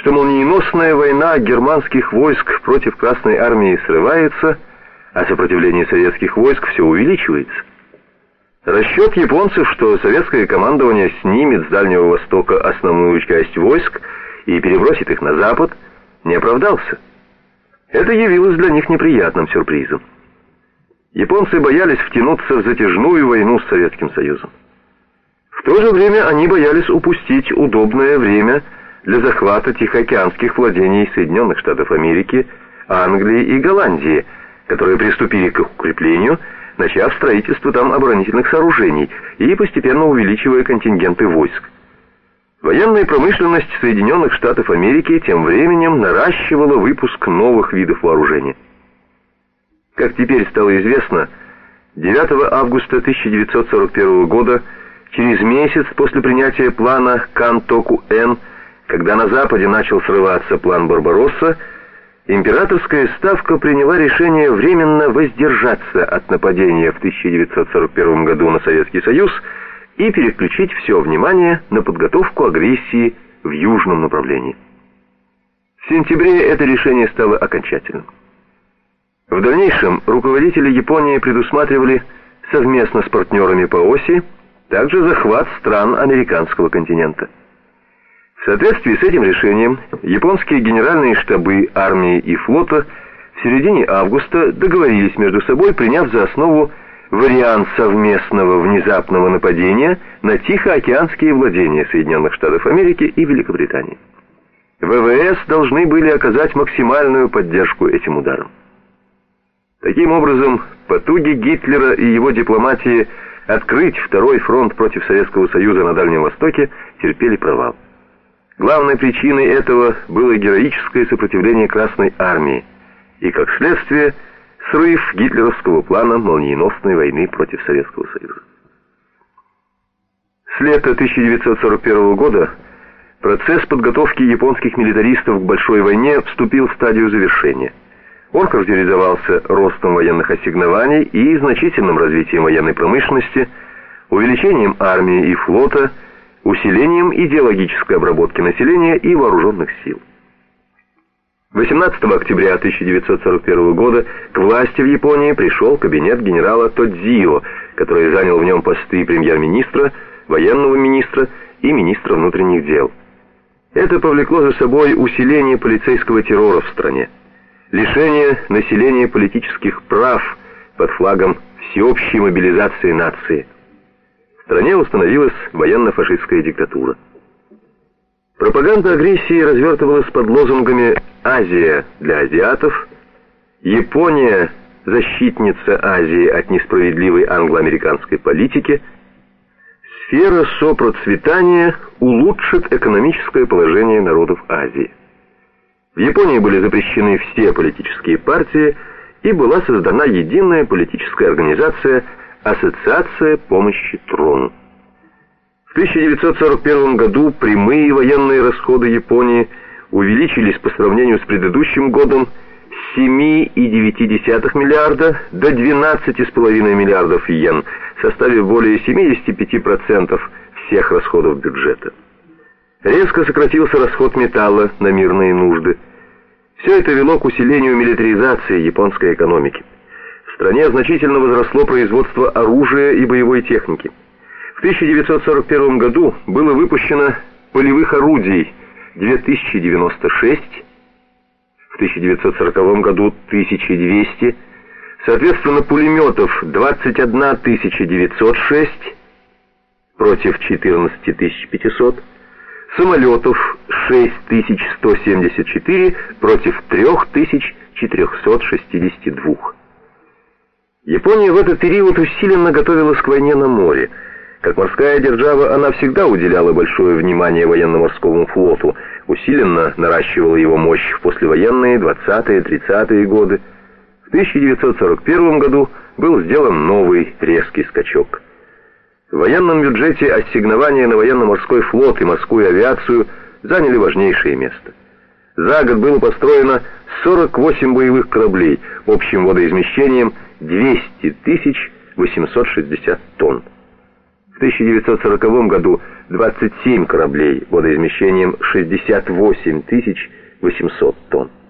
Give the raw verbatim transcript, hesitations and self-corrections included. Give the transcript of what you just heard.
что молниеносная война германских войск против Красной Армии срывается, а сопротивление советских войск все увеличивается. Расчет японцев, что советское командование снимет с Дальнего Востока основную часть войск и перебросит их на запад, не оправдался. Это явилось для них неприятным сюрпризом. Японцы боялись втянуться в затяжную войну с Советским Союзом. В то же время они боялись упустить удобное время для захвата тихоокеанских владений Соединенных Штатов Америки, Англии и Голландии, которые приступили к их укреплению, начав строительство там оборонительных сооружений и постепенно увеличивая контингенты войск. Военная промышленность Соединенных Штатов Америки тем временем наращивала выпуск новых видов вооружения. Как теперь стало известно, девятого августа тысяча девятьсот сорок первого года, через месяц после принятия плана Кантоку-Эн, когда на Западе начал срываться план Барбаросса, императорская ставка приняла решение временно воздержаться от нападения в тысяча девятьсот сорок первом году на Советский Союз и переключить все внимание на подготовку агрессии в южном направлении. В сентябре это решение стало окончательным. В дальнейшем руководители Японии предусматривали совместно с партнерами по оси также захват стран американского континента. В соответствии с этим решением японские генеральные штабы армии и флота в середине августа договорились между собой, приняв за основу вариант совместного внезапного нападения на Тихоокеанские владения Соединенных Штатов Америки и Великобритании. ВВС должны были оказать максимальную поддержку этим ударам. Таким образом, потуги Гитлера и его дипломатии открыть второй фронт против Советского Союза на Дальнем Востоке терпели провал. Главной причиной этого было героическое сопротивление Красной Армии и, как следствие, срыв гитлеровского плана молниеносной войны против Советского Союза. С лета тысяча девятьсот сорок первого года процесс подготовки японских милитаристов к большой войне вступил в стадию завершения. Он характеризовался ростом военных ассигнований и значительным развитием военной промышленности, увеличением армии и флота, усилением идеологической обработки населения и вооруженных сил. восемнадцатого октября тысяча девятьсот сорок первого года к власти в Японии пришел кабинет генерала Тодзио, который занял в нем посты премьер-министра, военного министра и министра внутренних дел. Это повлекло за собой усиление полицейского террора в стране, лишение населения политических прав под флагом всеобщей мобилизации нации. В стране установилась военно-фашистская диктатура. Пропаганда агрессии развертывалась под лозунгами «Азия для азиатов», «Япония – защитница Азии от несправедливой англо-американской политики», «Сфера сопроцветания улучшит экономическое положение народов Азии». В Японии были запрещены все политические партии и была создана единая политическая организация «Ассоциация помощи трону». В тысяча девятьсот сорок первом году прямые военные расходы Японии увеличились по сравнению с предыдущим годом с семи целых девяти десятых миллиарда до двенадцати целых пяти десятых миллиардов йен, составив более семидесяти пяти процентов всех расходов бюджета. Резко сократился расход металла на мирные нужды. Все это вело к усилению милитаризации японской экономики. В стране значительно возросло производство оружия и боевой техники. В тысяча девятьсот сорок первом году было выпущено полевых орудий две тысячи девяносто шесть, в тысяча девятьсот сороковом году тысяча двести, соответственно пулеметов двадцать одна тысяча девятьсот шесть против четырнадцати тысяч пятисот, самолетов шесть тысяч сто семьдесят четыре против трёх тысяч четырёхсот шестидесяти двух. Япония в этот период усиленно готовилась к войне на море. Как морская держава, она всегда уделяла большое внимание военно-морскому флоту, усиленно наращивала его мощь в послевоенные двадцатые-тридцатые годы. В тысяча девятьсот сорок первом году был сделан новый резкий скачок. В военном бюджете ассигнования на военно-морской флот и морскую авиацию заняли важнейшее место. За год было построено сорок восемь боевых кораблей общим водоизмещением двести тысяч восемьсот шестьдесят тонн. В тысяча девятьсот сороковом году двадцать семь кораблей водоизмещением шестьдесят восемь тысяч восемьсот тонн.